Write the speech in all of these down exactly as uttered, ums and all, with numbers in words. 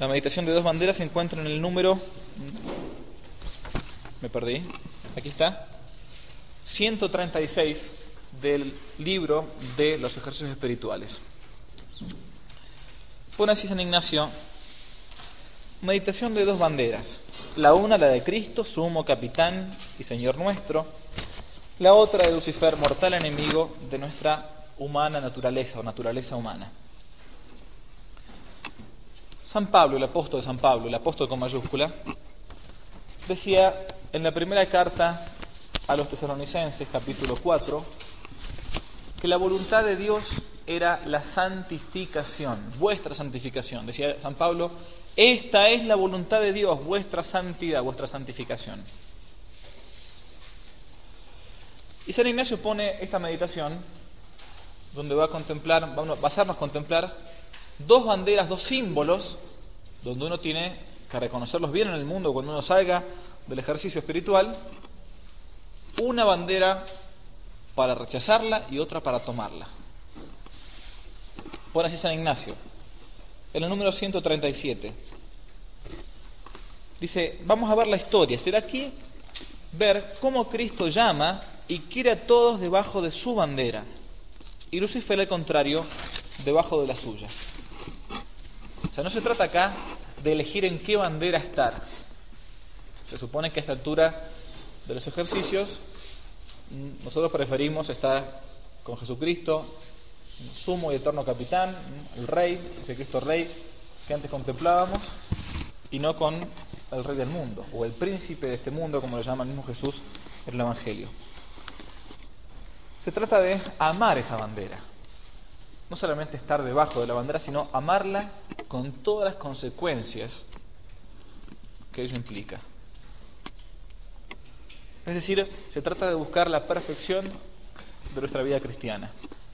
La meditación de dos banderas se encuentra en el número... Me perdí. Aquí está. ciento treinta y seis del libro de los ejercicios espirituales. Pone así San Ignacio: meditación de dos banderas. La una, la de Cristo, sumo capitán y Señor nuestro. La otra de Lucifer, mortal enemigo de nuestra humana naturaleza o naturaleza humana. San Pablo, el apóstol de San Pablo, el apóstol con mayúscula, decía en la primera carta a los tesalonicenses, capítulo cuatro, que la voluntad de Dios era la santificación, vuestra santificación. Decía San Pablo: esta es la voluntad de Dios, vuestra santidad, vuestra santificación. Y San Ignacio pone esta meditación, donde va a contemplar, vamos a basarnos a contemplar dos banderas, dos símbolos, donde uno tiene que reconocerlos bien en el mundo cuando uno salga del ejercicio espiritual. Una bandera para rechazarla y otra para tomarla. Pone así San Ignacio, en el número ciento treinta y siete. Dice, vamos a ver la historia. Será aquí ver cómo Cristo llama y quiere a todos debajo de su bandera, y Lucifer, al contrario, debajo de la suya. O sea, no se trata acá de elegir en qué bandera estar. Se supone que a esta altura de los ejercicios nosotros preferimos estar con Jesucristo, sumo y eterno capitán, el Rey, ese Cristo Rey que antes contemplábamos, y no con el Rey del mundo, o el príncipe de este mundo, como lo llama el mismo Jesús en el Evangelio. Se trata de amar esa bandera. No solamente estar debajo de la bandera, sino amarla con todas las consecuencias que ello implica. Es decir, se trata de buscar la perfección de nuestra vida cristiana.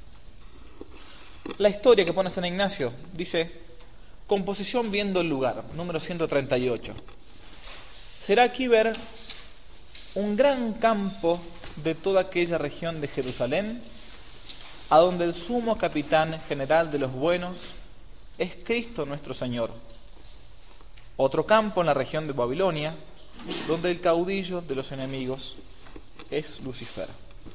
La historia que pone San Ignacio dice: composición viendo el lugar, número ciento treinta y ocho. Será aquí ver un gran campo de toda aquella región de Jerusalén, a donde el sumo capitán general de los buenos es Cristo nuestro Señor. Otro campo en la región de Babilonia, donde el caudillo de los enemigos es Lucifer.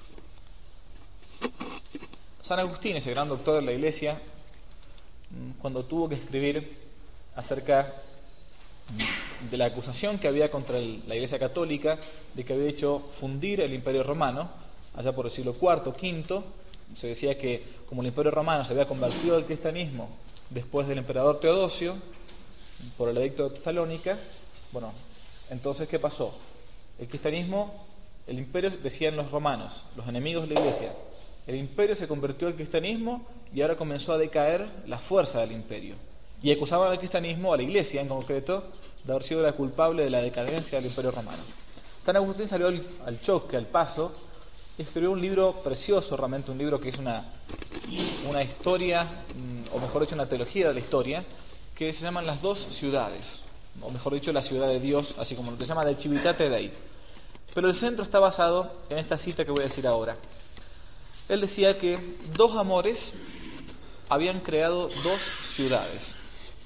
San Agustín, ese gran doctor de la Iglesia, cuando tuvo que escribir acerca de la acusación que había contra el, la Iglesia Católica de que había hecho fundir el Imperio Romano, allá por el siglo cuarto, quinto, se decía que como el Imperio Romano se había convertido al cristianismo después del emperador Teodosio, por el edicto de Tesalónica, bueno, entonces ¿qué pasó? El cristianismo, el imperio, decían los romanos, los enemigos de la Iglesia, el imperio se convirtió al cristianismo y ahora comenzó a decaer la fuerza del imperio. Y acusaban al cristianismo, a la Iglesia en concreto, de haber sido la culpable de la decadencia del Imperio Romano. San Agustín salió al, al choque, al paso, y escribió un libro precioso, realmente un libro que es una, una historia, o mejor dicho, una teología de la historia, que se llaman Las Dos Ciudades, o mejor dicho, la ciudad de Dios, así como lo que se llama de Civitate Dei. Pero el centro está basado en esta cita que voy a decir ahora. Él decía que dos amores habían creado dos ciudades.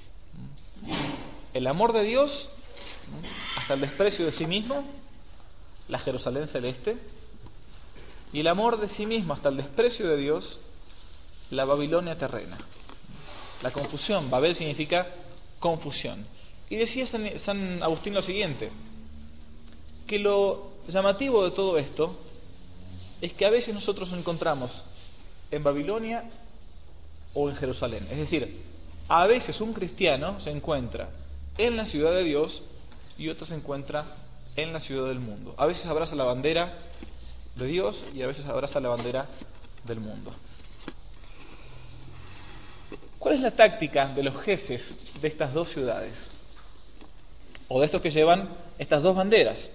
El amor de Dios hasta el desprecio de sí mismo, la Jerusalén celeste, y el amor de sí mismo hasta el desprecio de Dios, la Babilonia terrena. La confusión, Babel significa confusión. Y decía San, San Agustín lo siguiente, que lo llamativo de todo esto es que a veces nosotros nos encontramos en Babilonia o en Jerusalén. Es decir, a veces un cristiano se encuentra en la ciudad de Dios y otro se encuentra en la ciudad del mundo. A veces abraza la bandera de Dios y a veces abraza la bandera del mundo. ¿Cuál es la táctica de los jefes de estas dos ciudades? O de estos que llevan estas dos banderas.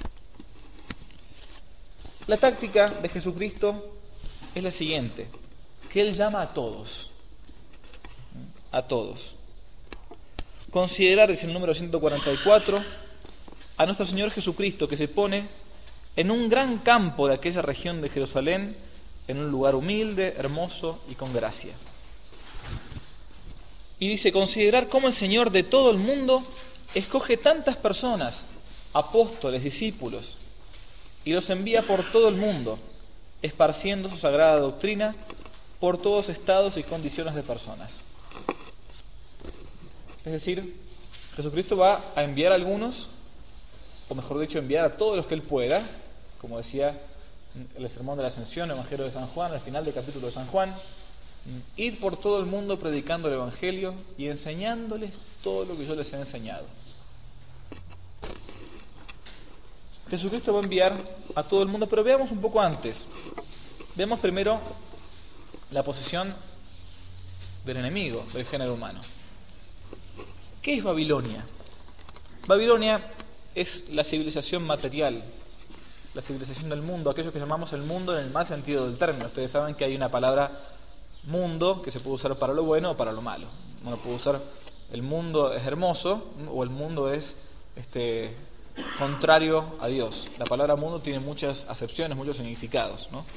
La táctica de Jesucristo es la siguiente, que Él llama a todos. A todos. Considerar, dice el número ciento cuarenta y cuatro, a nuestro Señor Jesucristo que se pone en un gran campo de aquella región de Jerusalén, en un lugar humilde, hermoso y con gracia. Y dice, considerar cómo el Señor de todo el mundo escoge tantas personas, apóstoles, discípulos, y los envía por todo el mundo, esparciendo su sagrada doctrina por todos estados y condiciones de personas. Es decir, Jesucristo va a enviar a algunos, o mejor dicho, enviar a todos los que Él pueda, como decía el Sermón de la Ascensión, el Evangelio de San Juan, al final del capítulo de San Juan, ir por todo el mundo predicando el Evangelio y enseñándoles todo lo que yo les he enseñado. Jesucristo va a enviar a todo el mundo, pero veamos un poco antes. Veamos primero la posición del enemigo del género humano. ¿Qué es Babilonia? Babilonia es la civilización material, la civilización del mundo, aquello que llamamos el mundo en el más sentido del término. Ustedes saben que hay una palabra mundo que se puede usar para lo bueno o para lo malo. Uno puede usar el mundo es hermoso o el mundo es este, contrario a Dios. La palabra mundo tiene muchas acepciones, muchos significados, ¿no?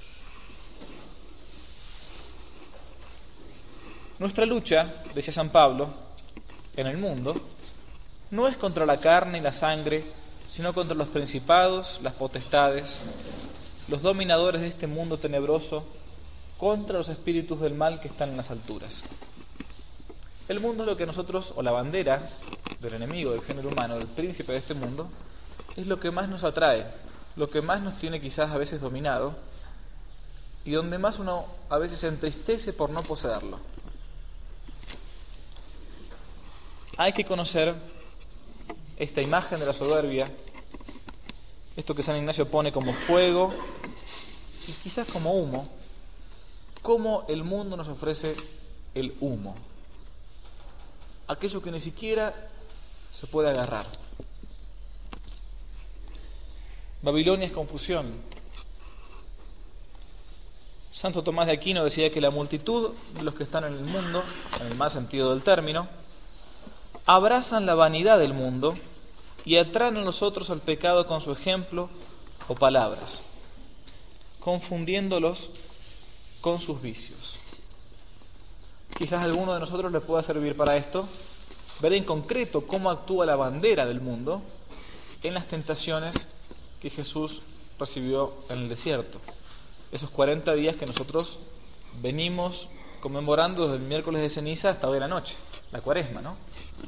Nuestra lucha, decía San Pablo, en el mundo, no es contra la carne y la sangre, sino contra los principados, las potestades, los dominadores de este mundo tenebroso, contra los espíritus del mal que están en las alturas. El mundo es lo que nosotros, o la bandera del enemigo, del género humano, del príncipe de este mundo, es lo que más nos atrae, lo que más nos tiene quizás a veces dominado, y donde más uno a veces se entristece por no poseerlo. Hay que conocer esta imagen de la soberbia, esto que San Ignacio pone como fuego y quizás como humo, cómo el mundo nos ofrece el humo, aquello que ni siquiera se puede agarrar. Babilonia es confusión. Santo Tomás de Aquino decía que la multitud de los que están en el mundo, en el más sentido del término, abrazan la vanidad del mundo y atraen a los otros al pecado con su ejemplo o palabras, confundiéndolos con sus vicios. Quizás a alguno de nosotros le pueda servir para esto ver en concreto cómo actúa la bandera del mundo en las tentaciones que Jesús recibió en el desierto. Esos cuarenta días que nosotros venimos conmemorando desde el miércoles de ceniza hasta hoy de la noche, la cuaresma, ¿no?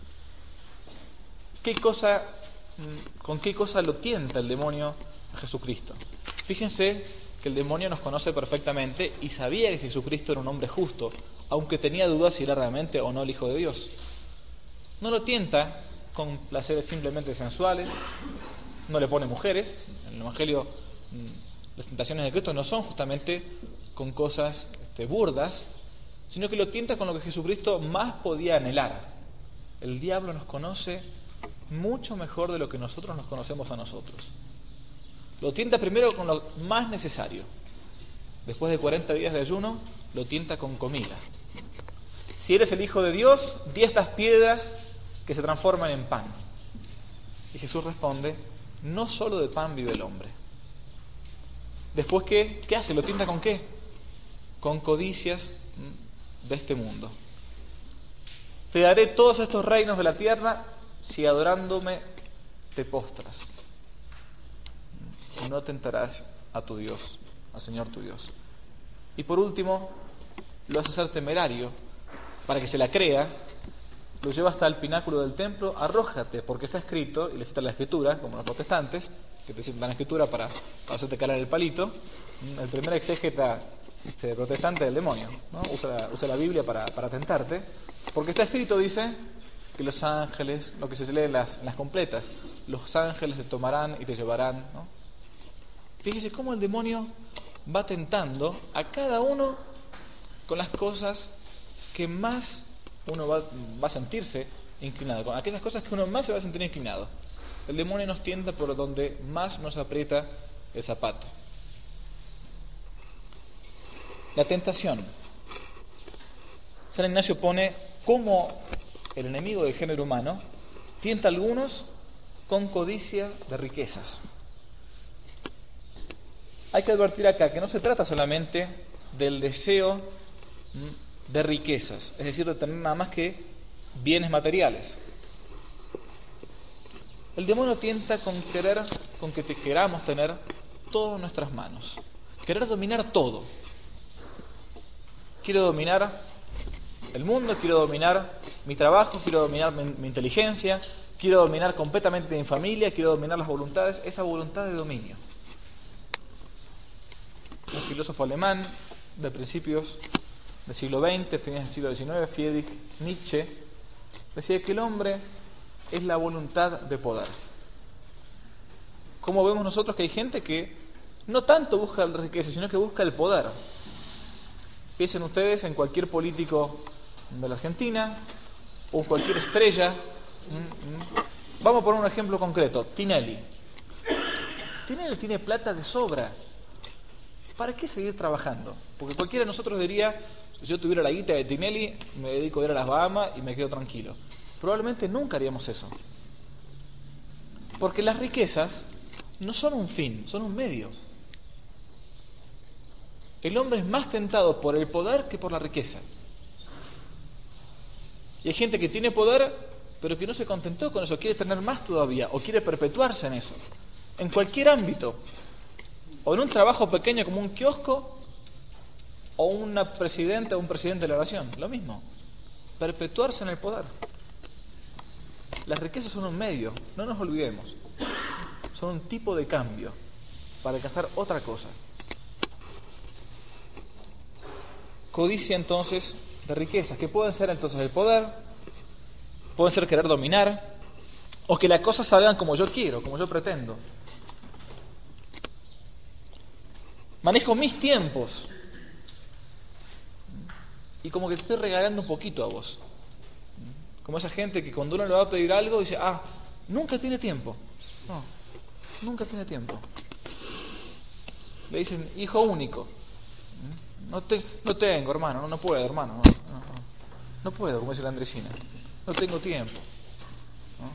¿Qué cosa, ¿Con qué cosa lo tienta el demonio a Jesucristo? Fíjense que el demonio nos conoce perfectamente y sabía que Jesucristo era un hombre justo, aunque tenía dudas si era realmente o no el Hijo de Dios. No lo tienta con placeres simplemente sensuales, no le pone mujeres. En el Evangelio las tentaciones de Cristo no son justamente con cosas este, burdas, sino que lo tienta con lo que Jesucristo más podía anhelar. El diablo nos conoce mucho mejor de lo que nosotros nos conocemos a nosotros. Lo tienta primero con lo más necesario. Después de cuarenta días de ayuno, lo tienta con comida. Si eres el Hijo de Dios, di estas piedras que se transforman en pan. Y Jesús responde, no solo de pan vive el hombre. Después, ¿qué? ¿Qué hace? ¿Lo tienta con qué? Con codicias de este mundo. Te daré todos estos reinos de la tierra si adorándome te postras. No tentarás a tu Dios, al Señor tu Dios. Y por último, lo hace ser temerario para que se la crea, lo lleva hasta el pináculo del templo, arrójate, porque está escrito, y le cita la Escritura, como los protestantes, que te citan la Escritura para, para hacerte calar el palito. El primer exégeta este, protestante del demonio, ¿no? usa, usa la Biblia para, para tentarte, porque está escrito, dice, que los ángeles, lo que se lee en las, en las completas, los ángeles te tomarán y te llevarán, ¿no? Fíjese cómo el demonio va tentando a cada uno con las cosas que más uno va, va a sentirse inclinado, con aquellas cosas que uno más se va a sentir inclinado. El demonio nos tienta por donde más nos aprieta el zapato. La tentación. San Ignacio pone cómo el enemigo del género humano tienta a algunos con codicia de riquezas. Hay que advertir acá que no se trata solamente del deseo de riquezas, es decir, de tener nada más que bienes materiales. El demonio tienta con querer, con que te queramos tener todo en nuestras manos, querer dominar todo. Quiero dominar el mundo, quiero dominar mi trabajo, quiero dominar mi, mi inteligencia, quiero dominar completamente mi familia, quiero dominar las voluntades, esa voluntad de dominio. Un filósofo alemán de principios del siglo veinte, fines del siglo diecinueve, Friedrich Nietzsche, decía que el hombre es la voluntad de poder. ¿Cómo vemos nosotros que hay gente que no tanto busca la riqueza, sino que busca el poder? Piensen ustedes en cualquier político de la Argentina o cualquier estrella. Vamos a poner un ejemplo concreto. Tinelli. Tinelli tiene plata de sobra. ¿Para qué seguir trabajando? Porque cualquiera de nosotros diría, si yo tuviera la guita de Tinelli, me dedico a ir a las Bahamas y me quedo tranquilo. Probablemente nunca haríamos eso. Porque las riquezas no son un fin, son un medio. El hombre es más tentado por el poder que por la riqueza. Y hay gente que tiene poder, pero que no se contentó con eso, quiere tener más todavía, o quiere perpetuarse en eso. En cualquier ámbito. O en un trabajo pequeño como un kiosco, o una presidenta o un presidente de la nación. Lo mismo. Perpetuarse en el poder. Las riquezas son un medio, no nos olvidemos. Son un tipo de cambio para alcanzar otra cosa. Codicia entonces de riquezas, que pueden ser entonces el poder, pueden ser querer dominar, o que las cosas salgan como yo quiero, como yo pretendo. Manejo mis tiempos y como que te estoy regalando un poquito a vos. Como esa gente que cuando uno le va a pedir algo dice, ah, nunca tiene tiempo. No, nunca tiene tiempo. Le dicen, hijo único. No, te, no tengo, hermano, no, no puedo, hermano. No, no, no. No puedo, como dice la Andresina. No tengo tiempo. ¿No?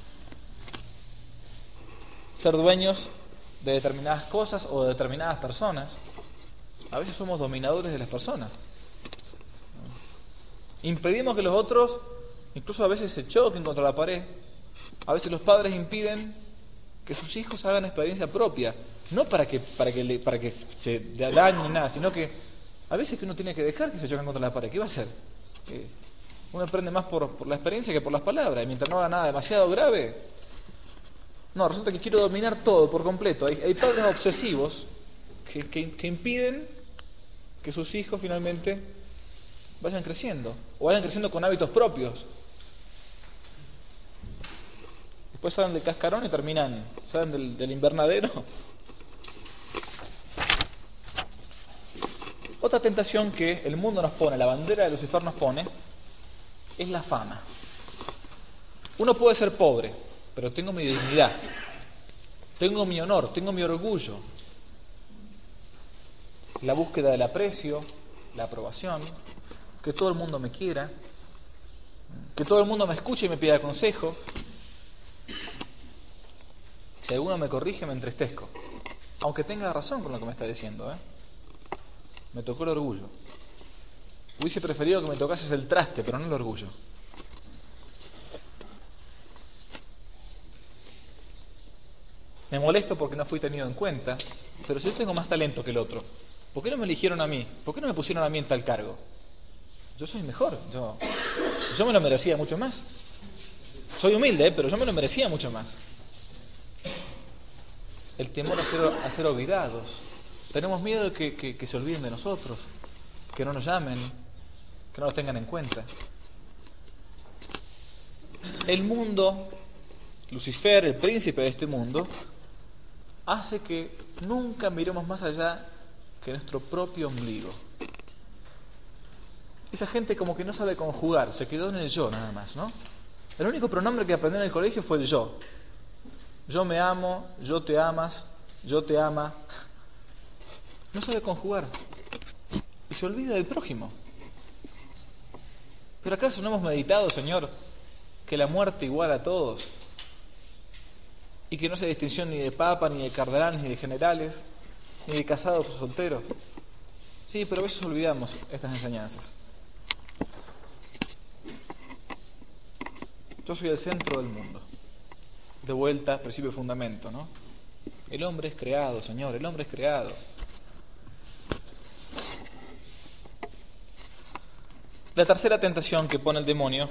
Ser dueños de determinadas cosas o de determinadas personas. A veces somos dominadores de las personas. ¿No? Impedimos que los otros, incluso a veces se choquen contra la pared. A veces los padres impiden que sus hijos hagan experiencia propia. No para que, para que, le, para que se dañen ni nada, sino que a veces que uno tiene que dejar que se choquen contra la pared. ¿Qué va a hacer? Eh, uno aprende más por, por la experiencia que por las palabras. Y mientras no haga nada demasiado grave, no, resulta que quiero dominar todo por completo. Hay, hay padres obsesivos que, que, que impiden que sus hijos finalmente vayan creciendo, o vayan creciendo con hábitos propios. Después salen del cascarón y terminan, salen del, del invernadero. Otra tentación que el mundo nos pone, la bandera de Lucifer nos pone, es la fama. Uno puede ser pobre, pero tengo mi dignidad, tengo mi honor, tengo mi orgullo. La búsqueda del aprecio, la aprobación, que todo el mundo me quiera, que todo el mundo me escuche y me pida consejo. Si alguno me corrige, me entristezco, aunque tenga razón con lo que me está diciendo, ¿eh? Me tocó el orgullo. Hubiese preferido que me tocases el traste, pero no el orgullo. Me molesto porque no fui tenido en cuenta, pero si yo tengo más talento que el otro, ¿por qué no me eligieron a mí? ¿Por qué no me pusieron a mí en tal cargo? Yo soy mejor, yo, yo me lo merecía mucho más. Soy humilde, ¿eh? Pero yo me lo merecía mucho más. El temor a ser, a ser olvidados. Tenemos miedo de que, que, que se olviden de nosotros, que no nos llamen, que no nos tengan en cuenta. El mundo, Lucifer, el príncipe de este mundo, hace que nunca miremos más allá que nuestro propio ombligo. Esa gente como que no sabe conjugar, se quedó en el yo nada más, ¿no? El único pronombre que aprendió en el colegio fue el yo. Yo me amo, yo te amas, yo te ama. No sabe conjugar. Y se olvida del prójimo. ¿Pero acaso no hemos meditado, Señor, que la muerte iguala a todos? Y que no hace distinción ni de papa, ni de cardenales, ni de generales, ni de casados o solteros. Sí, pero a veces olvidamos estas enseñanzas. Yo soy el centro del mundo. De vuelta, principio y fundamento, ¿no? El hombre es creado, Señor, el hombre es creado. La tercera tentación que pone el demonio,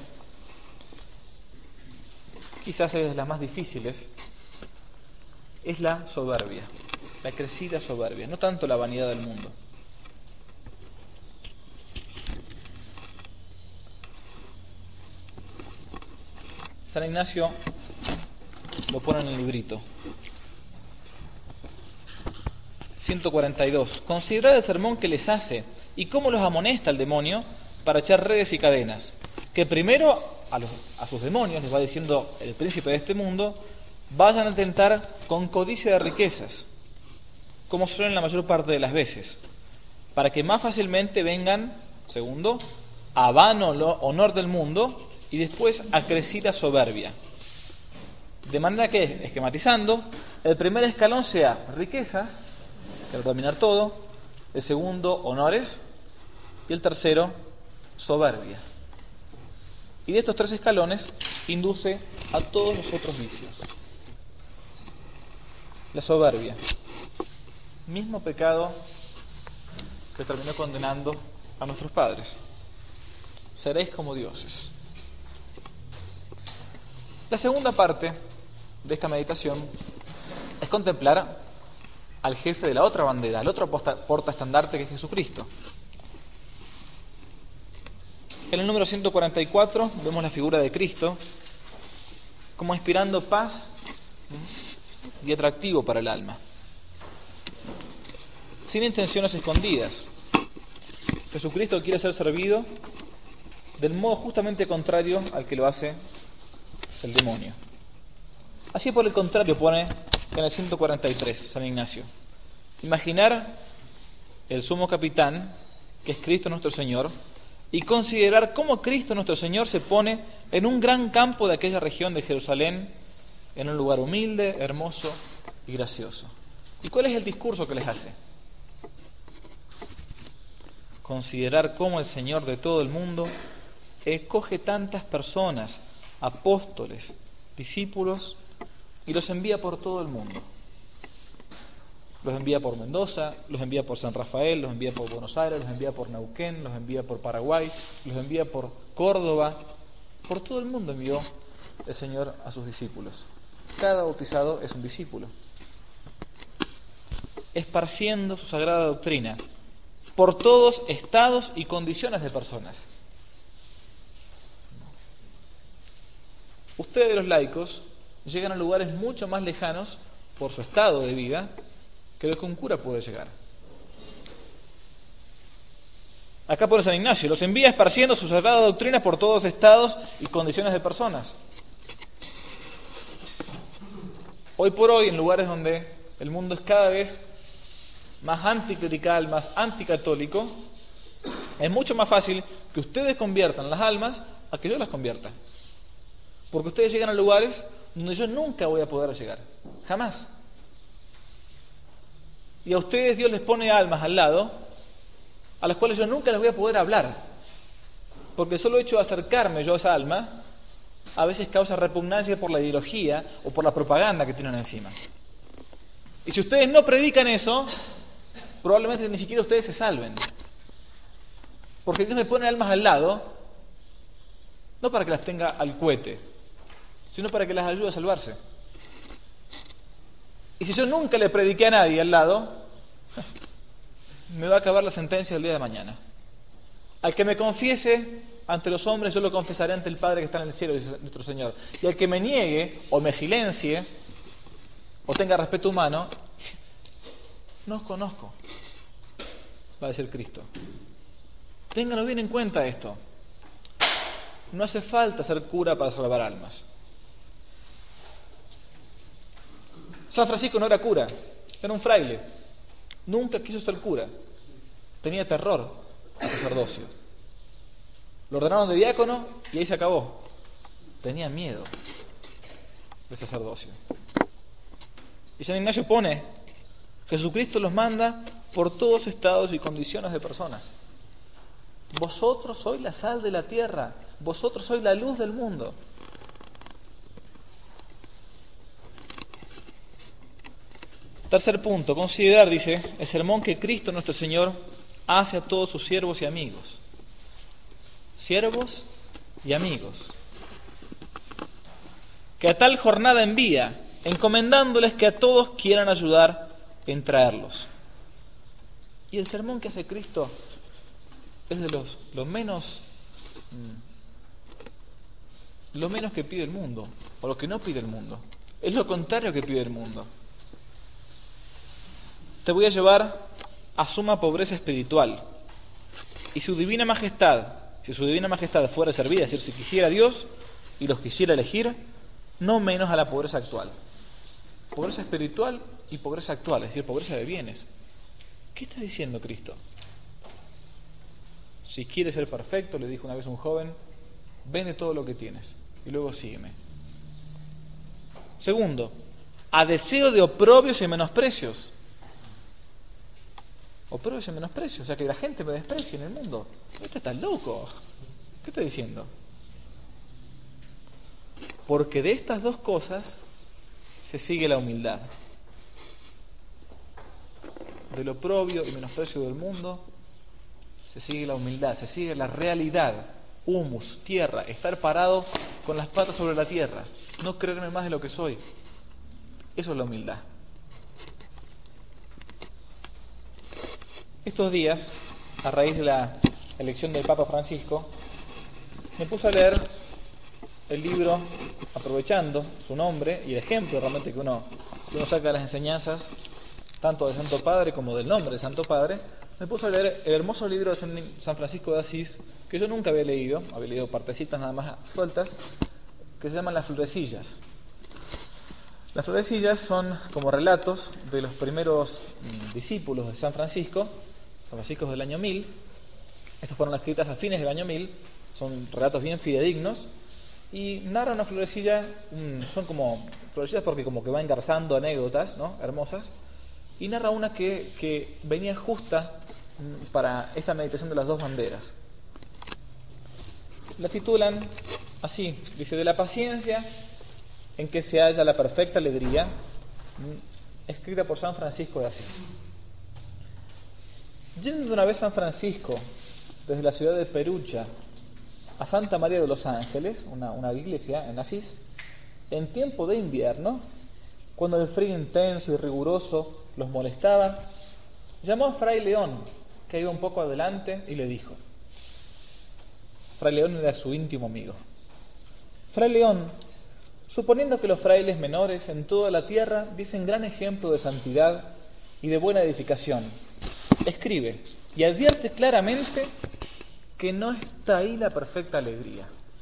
quizás es de las más difíciles, es la soberbia, la crecida soberbia, no tanto la vanidad del mundo. San Ignacio lo pone en el librito. ciento cuarenta y dos. Considerad el sermón que les hace y cómo los amonesta el demonio para echar redes y cadenas. Que primero a, los, a sus demonios, les va diciendo el príncipe de este mundo, vayan a tentar con codicia de riquezas, como suelen la mayor parte de las veces, para que más fácilmente vengan, segundo, a vano honor del mundo y después a crecida soberbia. De manera que, esquematizando, el primer escalón sea riquezas, querer dominar todo, el segundo, honores, y el tercero, soberbia. Y de estos tres escalones induce a todos los otros vicios. La soberbia, mismo pecado que terminó condenando a nuestros padres. Seréis como dioses. La segunda parte de esta meditación es contemplar al jefe de la otra bandera, al otro portaestandarte que es Jesucristo. En el número ciento cuarenta y cuatro vemos la figura de Cristo como inspirando paz y atractivo para el alma, sin intenciones escondidas. Jesucristo quiere ser servido del modo justamente contrario al que lo hace el demonio. Así por el contrario pone en el ciento cuarenta y tres San Ignacio: imaginar el sumo capitán, que es Cristo nuestro Señor, y considerar cómo Cristo nuestro Señor se pone en un gran campo de aquella región de Jerusalén, en un lugar humilde, hermoso y gracioso. ¿Y cuál es el discurso que les hace? Considerar cómo el Señor de todo el mundo escoge tantas personas, apóstoles, discípulos, y los envía por todo el mundo. Los envía por Mendoza, los envía por San Rafael, los envía por Buenos Aires, los envía por Neuquén, los envía por Paraguay, los envía por Córdoba. Por todo el mundo envió el Señor a sus discípulos. Cada bautizado es un discípulo. Esparciendo su sagrada doctrina por todos estados y condiciones de personas. Ustedes, los laicos, llegan a lugares mucho más lejanos por su estado de vida que lo que un cura puede llegar. Acá pone San Ignacio: los envía esparciendo su sagrada doctrina por todos estados y condiciones de personas. Hoy por hoy, en lugares donde el mundo es cada vez más anticlerical, más anticatólico, es mucho más fácil que ustedes conviertan las almas a que yo las convierta. Porque ustedes llegan a lugares donde yo nunca voy a poder llegar, jamás. Y a ustedes Dios les pone almas al lado a las cuales yo nunca les voy a poder hablar, porque el solo hecho de acercarme yo a esa alma a veces causa repugnancia por la ideología o por la propaganda que tienen encima. Y si ustedes no predican eso, probablemente ni siquiera ustedes se salven, porque Dios me pone almas al lado no para que las tenga al cohete, sino para que las ayude a salvarse. Y si yo nunca le prediqué a nadie al lado, me va a acabar la sentencia el día de mañana. Al que me confiese ante los hombres, yo lo confesaré ante el Padre que está en el cielo, dice nuestro Señor. Y al que me niegue, o me silencie, o tenga respeto humano, no os conozco, va a decir Cristo. Ténganlo bien en cuenta esto. No hace falta ser cura para salvar almas. San Francisco no era cura, era un fraile. Nunca quiso ser cura. Tenía terror al sacerdocio. Lo ordenaron de diácono y ahí se acabó. Tenía miedo del sacerdocio. Y San Ignacio pone: Jesucristo los manda por todos estados y condiciones de personas. Vosotros sois la sal de la tierra, vosotros sois la luz del mundo. Tercer punto, considerar, dice, el sermón que Cristo nuestro Señor hace a todos sus siervos y amigos. Siervos y amigos. Que a tal jornada envía, encomendándoles que a todos quieran ayudar en traerlos. Y el sermón que hace Cristo es de los, los menos lo menos que pide el mundo, o lo que no pide el mundo. Es lo contrario que pide el mundo. Te voy a llevar a suma pobreza espiritual, y su divina majestad, si su divina majestad fuera servida, es decir, si quisiera Dios y los quisiera elegir, no menos a la pobreza actual. Pobreza espiritual y pobreza actual, es decir, pobreza de bienes. ¿Qué está diciendo Cristo? Si quieres ser perfecto, le dijo una vez un joven, vende todo lo que tienes y luego sígueme. Segundo, a deseo de oprobios y menosprecios. Oprobios y menosprecios, o sea, que la gente me desprecie en el mundo. Este está loco. ¿Qué está diciendo? Porque de estas dos cosas se sigue la humildad. Del oprobio y menosprecio del mundo se sigue la humildad, se sigue la realidad, humus, tierra, estar parado con las patas sobre la tierra, no creerme más de lo que soy. Eso es la humildad. Estos días, a raíz de la elección del Papa Francisco, me puse a leer el libro, aprovechando su nombre y el ejemplo realmente que uno, que uno saca de las enseñanzas, tanto del Santo Padre como del nombre del Santo Padre. Me puse a leer el hermoso libro de San Francisco de Asís, que yo nunca había leído, había leído partecitas nada más sueltas, que se llaman Las Florecillas. Las Florecillas son como relatos de los primeros mmm, discípulos de San Francisco, San Francisco del año mil. Estas fueron escritas a fines del año mil, son relatos bien fidedignos, y narra una florecilla, mmm, son como florecillas porque como que va engarzando anécdotas, ¿no?, hermosas, y narra una que, que venía justa para esta meditación de las dos banderas. La titulan así, dice: de la paciencia en que se halla la perfecta alegría, escrita por San Francisco de Asís. Yendo una vez San Francisco desde la ciudad de Perugia a Santa María de los Ángeles, una, una iglesia en Asís, en tiempo de invierno, cuando el frío intenso y riguroso los molestaba, llamó a Fray León, que iba un poco adelante, y le dijo. Fray León era su íntimo amigo. Fray León, suponiendo que los frailes menores en toda la tierra dicen gran ejemplo de santidad y de buena edificación, escribe y advierte claramente que no está ahí la perfecta alegría.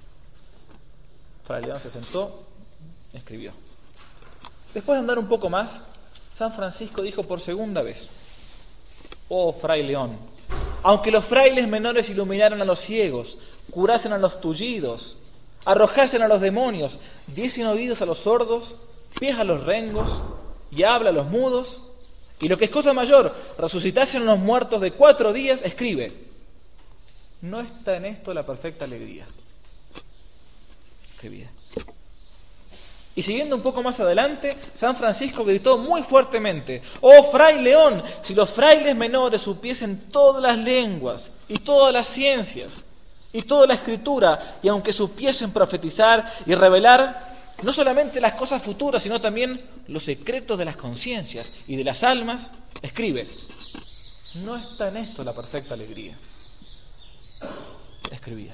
Fray León se sentó y escribió. Después de andar un poco más, San Francisco dijo por segunda vez: oh Fray León, aunque los frailes menores iluminaran a los ciegos, curasen a los tullidos, arrojasen a los demonios, diesen oídos a los sordos, pies a los rengos y habla a los mudos, y lo que es cosa mayor, resucitasen a los muertos de cuatro días, escribe: no está en esto la perfecta alegría. Escribía. Y siguiendo un poco más adelante, San Francisco gritó muy fuertemente: oh Fray León, si los frailes menores supiesen todas las lenguas y todas las ciencias y toda la escritura, y aunque supiesen profetizar y revelar no solamente las cosas futuras, sino también los secretos de las conciencias y de las almas, escribe: no está en esto la perfecta alegría. Escribía.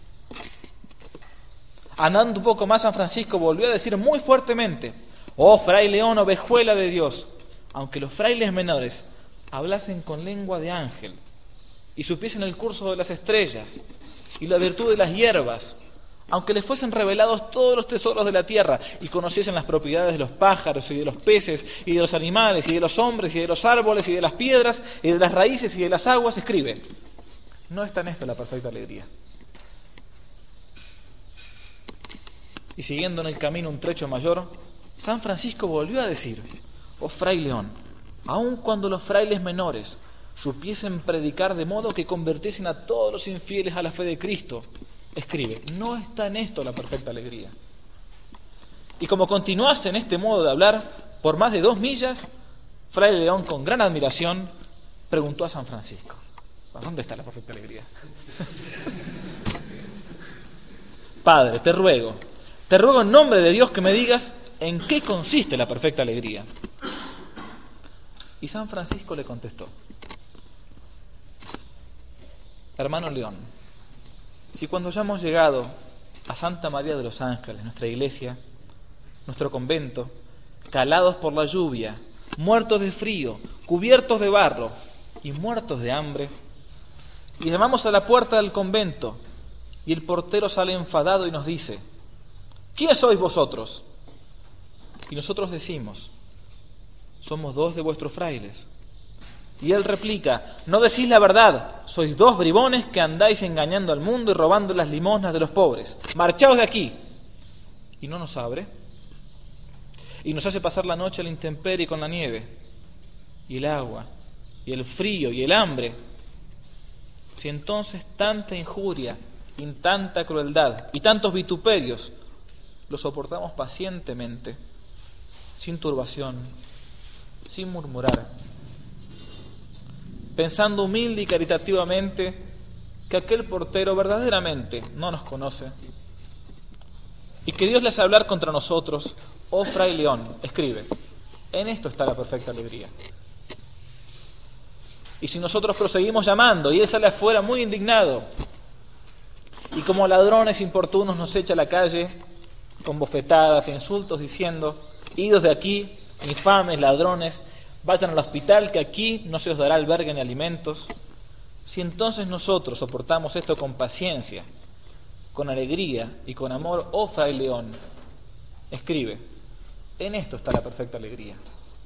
Andando un poco más, San Francisco volvió a decir muy fuertemente: oh Fray León, ovejuela de Dios, aunque los frailes menores hablasen con lengua de ángel y supiesen el curso de las estrellas y la virtud de las hierbas, aunque les fuesen revelados todos los tesoros de la tierra y conociesen las propiedades de los pájaros y de los peces y de los animales y de los hombres y de los árboles y de las piedras y de las raíces y de las aguas, escribe: no está en esto la perfecta alegría. Y siguiendo en el camino un trecho mayor, San Francisco volvió a decir: oh Fray León, aun cuando los frailes menores supiesen predicar de modo que convirtiesen a todos los infieles a la fe de Cristo, escribe: no está en esto la perfecta alegría. Y como continuase en este modo de hablar por más de dos millas, Fray León, con gran admiración, preguntó a San Francisco: ¿dónde está la perfecta alegría? Padre, te ruego, te ruego en nombre de Dios que me digas en qué consiste la perfecta alegría. Y San Francisco le contestó: hermano León, si cuando ya hemos llegado a Santa María de los Ángeles, nuestra iglesia, nuestro convento, calados por la lluvia, muertos de frío, cubiertos de barro y muertos de hambre, y llamamos a la puerta del convento, y el portero sale enfadado y nos dice: ¿quiénes sois vosotros? Y nosotros decimos: somos dos de vuestros frailes. Y él replica: no decís la verdad, sois dos bribones que andáis engañando al mundo y robando las limosnas de los pobres. Marchaos de aquí. Y no nos abre, y nos hace pasar la noche a la intemperie con la nieve, y el agua, y el frío, y el hambre. Si entonces tanta injuria, y tanta crueldad, y tantos vituperios, lo soportamos pacientemente, sin turbación, sin murmurar, pensando humilde y caritativamente que aquel portero verdaderamente no nos conoce, y que Dios le hace hablar contra nosotros. Oh Fray León, escribe, en esto está la perfecta alegría. Y si nosotros proseguimos llamando, y él sale afuera muy indignado, y como ladrones importunos nos echa a la calle con bofetadas e insultos, diciendo: idos de aquí, infames ladrones, vayan al hospital, que aquí no se os dará albergue ni alimentos. Si entonces nosotros soportamos esto con paciencia, con alegría y con amor, oh Fray León, escribe, en esto está la perfecta alegría.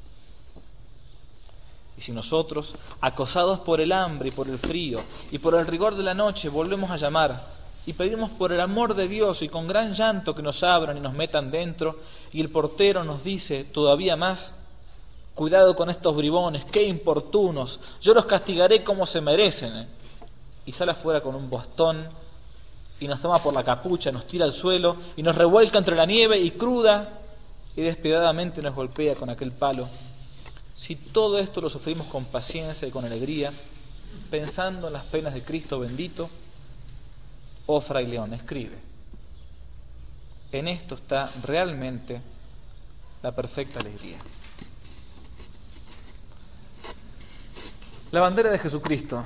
Y si nosotros, acosados por el hambre y por el frío y por el rigor de la noche, volvemos a llamar y pedimos por el amor de Dios y con gran llanto que nos abran y nos metan dentro, y el portero nos dice todavía más: cuidado con estos bribones, qué importunos, yo los castigaré como se merecen, y sale afuera con un bastón y nos toma por la capucha, nos tira al suelo y nos revuelca entre la nieve y cruda y despiadadamente nos golpea con aquel palo. Si todo esto lo sufrimos con paciencia y con alegría, pensando en las penas de Cristo bendito, oh Fray León, escribe, en esto está realmente la perfecta alegría. La bandera de Jesucristo,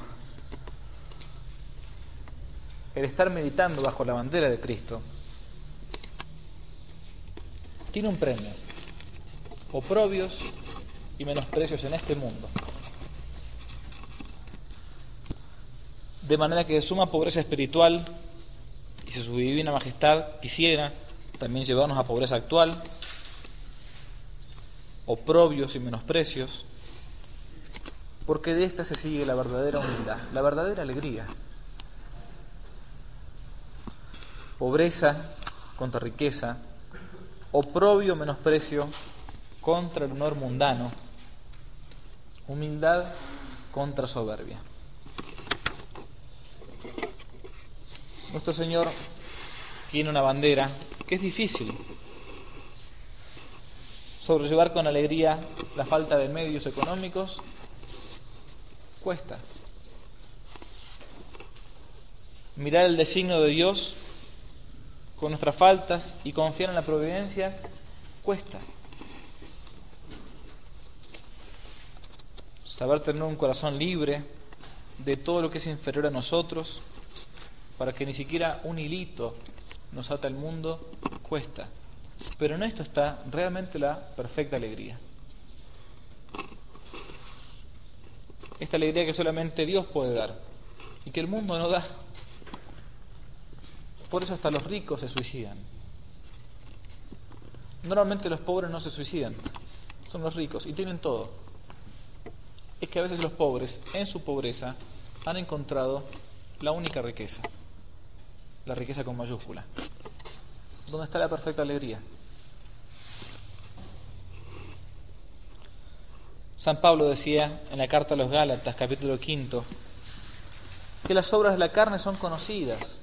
el estar meditando bajo la bandera de Cristo, tiene un premio: oprobios y menosprecios en este mundo. De manera que de suma pobreza espiritual y si su divina majestad quisiera también llevarnos a pobreza actual, oprobios y menosprecios, porque de esta se sigue la verdadera humildad, la verdadera alegría. Pobreza contra riqueza, oprobio, menosprecio contra el honor mundano, humildad contra soberbia. Nuestro Señor tiene una bandera que es difícil. Sobrellevar con alegría la falta de medios económicos cuesta. Mirar el designio de Dios con nuestras faltas y confiar en la providencia cuesta. Saber tener un corazón libre de todo lo que es inferior a nosotros, para que ni siquiera un hilito nos ata el mundo, cuesta. Pero en esto está realmente la perfecta alegría. Esta alegría que solamente Dios puede dar y que el mundo no da. Por eso hasta los ricos se suicidan. Normalmente los pobres no se suicidan, son los ricos y tienen todo. Es que a veces los pobres, en su pobreza, han encontrado la única riqueza, la riqueza con mayúscula. ¿Dónde está la perfecta alegría? San Pablo decía en la carta a los Gálatas, capítulo quinto, que las obras de la carne son conocidas: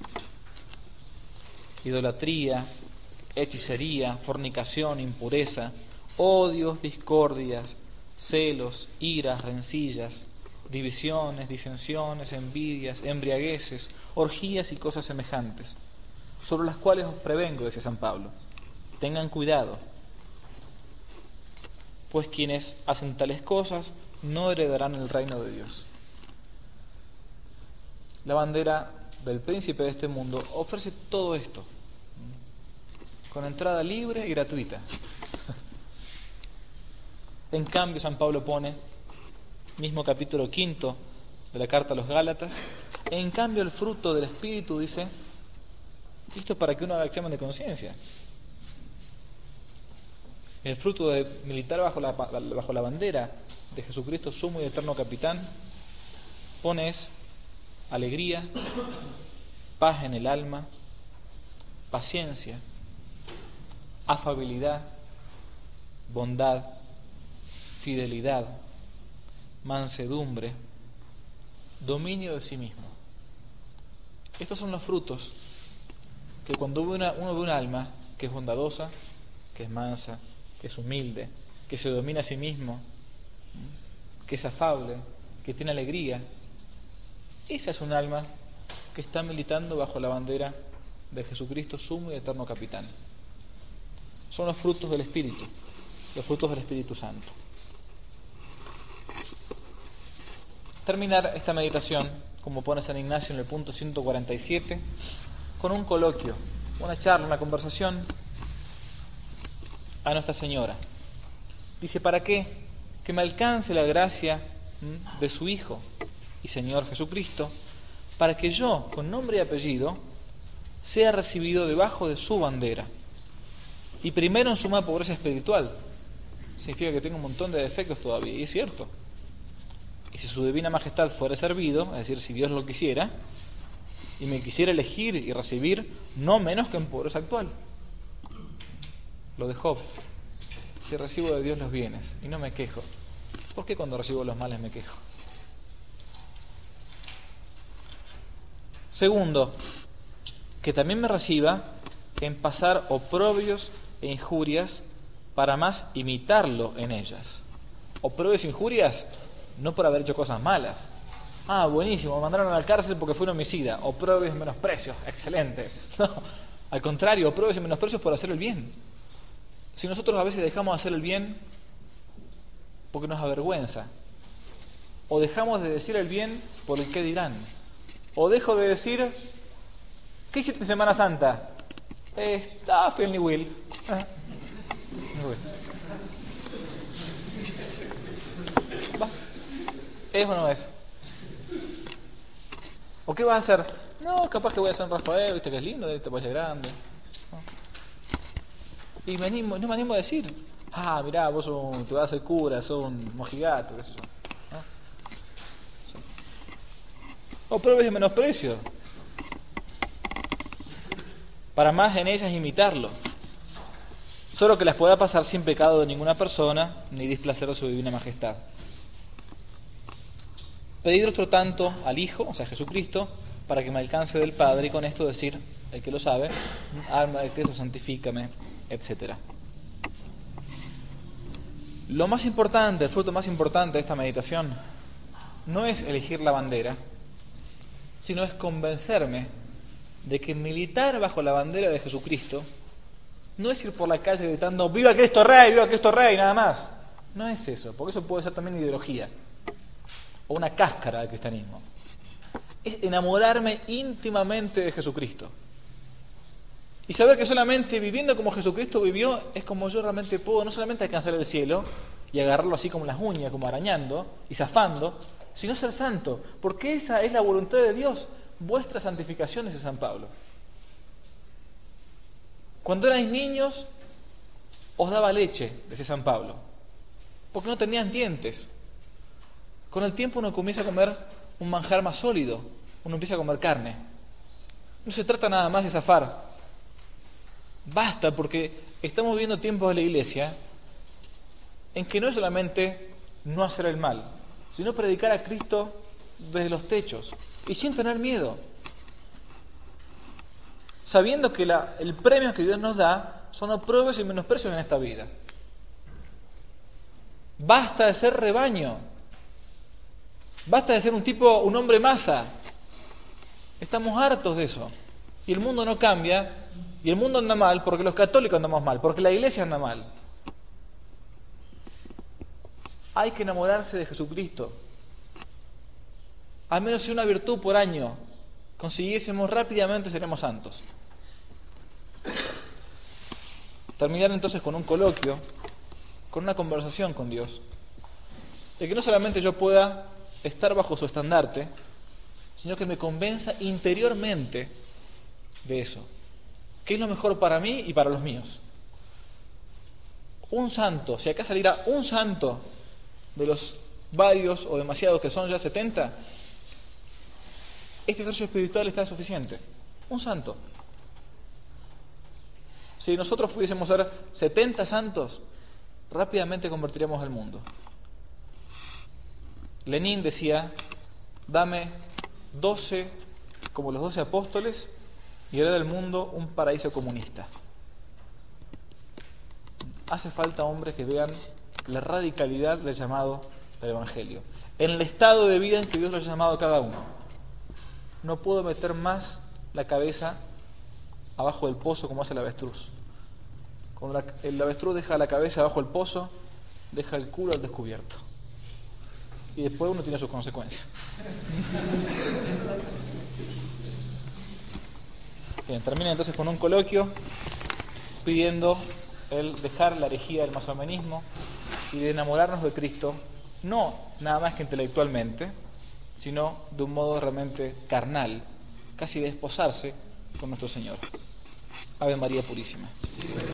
idolatría, hechicería, fornicación, impureza, odios, discordias, celos, iras, rencillas, divisiones, disensiones, envidias, embriagueces, orgías y cosas semejantes, sobre las cuales os prevengo, decía San Pablo. Tengan cuidado, pues quienes hacen tales cosas no heredarán el reino de Dios. La bandera del príncipe de este mundo ofrece todo esto, con entrada libre y gratuita. En cambio, San Pablo pone, mismo capítulo quinto de la carta a los Gálatas, en cambio el fruto del Espíritu, dice, esto es para que uno haga examen de conciencia. El fruto de militar bajo la, bajo la bandera de Jesucristo, sumo y eterno capitán, pone es alegría, paz en el alma, paciencia, afabilidad, bondad, fidelidad, mansedumbre, dominio de sí mismo. Estos son los frutos que cuando uno, uno ve un alma que es bondadosa, que es mansa, que es humilde, que se domina a sí mismo, que es afable, que tiene alegría, esa es un alma que está militando bajo la bandera de Jesucristo, sumo y eterno capitán. Son los frutos del Espíritu, los frutos del Espíritu Santo. Terminar esta meditación, como pone San Ignacio en el punto ciento cuarenta y siete, con un coloquio, una charla, una conversación a Nuestra Señora. Dice, ¿para qué? Que me alcance la gracia de su Hijo y Señor Jesucristo, para que yo, con nombre y apellido, sea recibido debajo de su bandera. Y primero en suma pobreza espiritual. Significa que tengo un montón de defectos todavía, y es cierto. Y si su divina majestad fuera servido, es decir, si Dios lo quisiera, y me quisiera elegir y recibir, no menos que en pobreza actual. Lo de Job. Si recibo de Dios los bienes y no me quejo, ¿por qué cuando recibo los males me quejo? Segundo, que también me reciba en pasar oprobios e injurias para más imitarlo en ellas. Oprobios e injurias no por haber hecho cosas malas. Ah, buenísimo, me mandaron a la cárcel porque fue un homicida. Oprobios y menosprecios, excelente. No, al contrario, oprobios y menosprecios por hacer el bien. Si nosotros a veces dejamos de hacer el bien porque nos avergüenza, o dejamos de decir el bien por el qué dirán, o dejo de decir, ¿qué hiciste en Semana Santa? Eh, estaba Friendly Will. Ah. Va. ¿Es o no es? ¿O qué vas a hacer? No, capaz que voy a hacer un Rafael, viste que es lindo, este país es grande. Y me animo, no me animo a decir, ah, mirá, vos sos un, te vas a hacer cura, sos un mojigato, qué sé yo. ¿No? Sí. O pruebes de menosprecio. Para más en ellas imitarlo. Solo que las pueda pasar sin pecado de ninguna persona, ni displacer a su divina majestad. Pedir otro tanto al Hijo, o sea, Jesucristo, para que me alcance del Padre, y con esto decir, el que lo sabe, alma de Cristo, santifícame, etcétera. Lo más importante, el fruto más importante de esta meditación, no es elegir la bandera, sino es convencerme de que militar bajo la bandera de Jesucristo no es ir por la calle gritando ¡Viva Cristo Rey! ¡Viva Cristo Rey! Nada más. No es eso, porque eso puede ser también ideología o una cáscara del cristianismo. Es enamorarme íntimamente de Jesucristo y saber que solamente viviendo como Jesucristo vivió es como yo realmente puedo no solamente alcanzar el cielo y agarrarlo así como las uñas, como arañando y zafando, sino ser santo, porque esa es la voluntad de Dios, vuestra santificación, dice San Pablo. Cuando erais niños os daba leche, dice San Pablo, porque no tenían dientes. Con el tiempo uno comienza a comer un manjar más sólido, uno empieza a comer carne. No se trata nada más de zafar. Basta, porque estamos viviendo tiempos de la Iglesia en que no es solamente no hacer el mal, sino predicar a Cristo desde los techos y sin tener miedo, sabiendo que la, el premio que Dios nos da son oprobios y menosprecios en esta vida. Basta de ser rebaño. Basta de ser un tipo, un hombre masa. Estamos hartos de eso. Y el mundo no cambia, y el mundo anda mal porque los católicos andamos mal, porque la iglesia anda mal. Hay que enamorarse de Jesucristo. Al menos si una virtud por año consiguiésemos rápidamente, seremos santos. Terminar entonces con un coloquio, con una conversación con Dios, de que no solamente yo pueda estar bajo su estandarte, sino que me convenza interiormente de eso, que es lo mejor para mí y para los míos. Un santo, si acá saliera un santo de los varios o demasiados que son ya setenta, este ejercicio espiritual está suficiente. Un santo. Si nosotros pudiésemos ser setenta santos, rápidamente convertiríamos el mundo. Lenin decía, dame doce como los doce apóstoles y haré del mundo un paraíso comunista. Hace falta hombres que vean la radicalidad del llamado del Evangelio, en el estado de vida en que Dios lo ha llamado a cada uno. No puedo meter más la cabeza abajo del pozo como hace el avestruz. Cuando la, el avestruz deja la cabeza abajo del pozo, deja el culo al descubierto. Y después uno tiene sus consecuencias. Bien, termina entonces con un coloquio pidiendo el dejar la herejía del masomenismo y de enamorarnos de Cristo, no nada más que intelectualmente, sino de un modo realmente carnal, casi de esposarse con nuestro Señor. Ave María Purísima.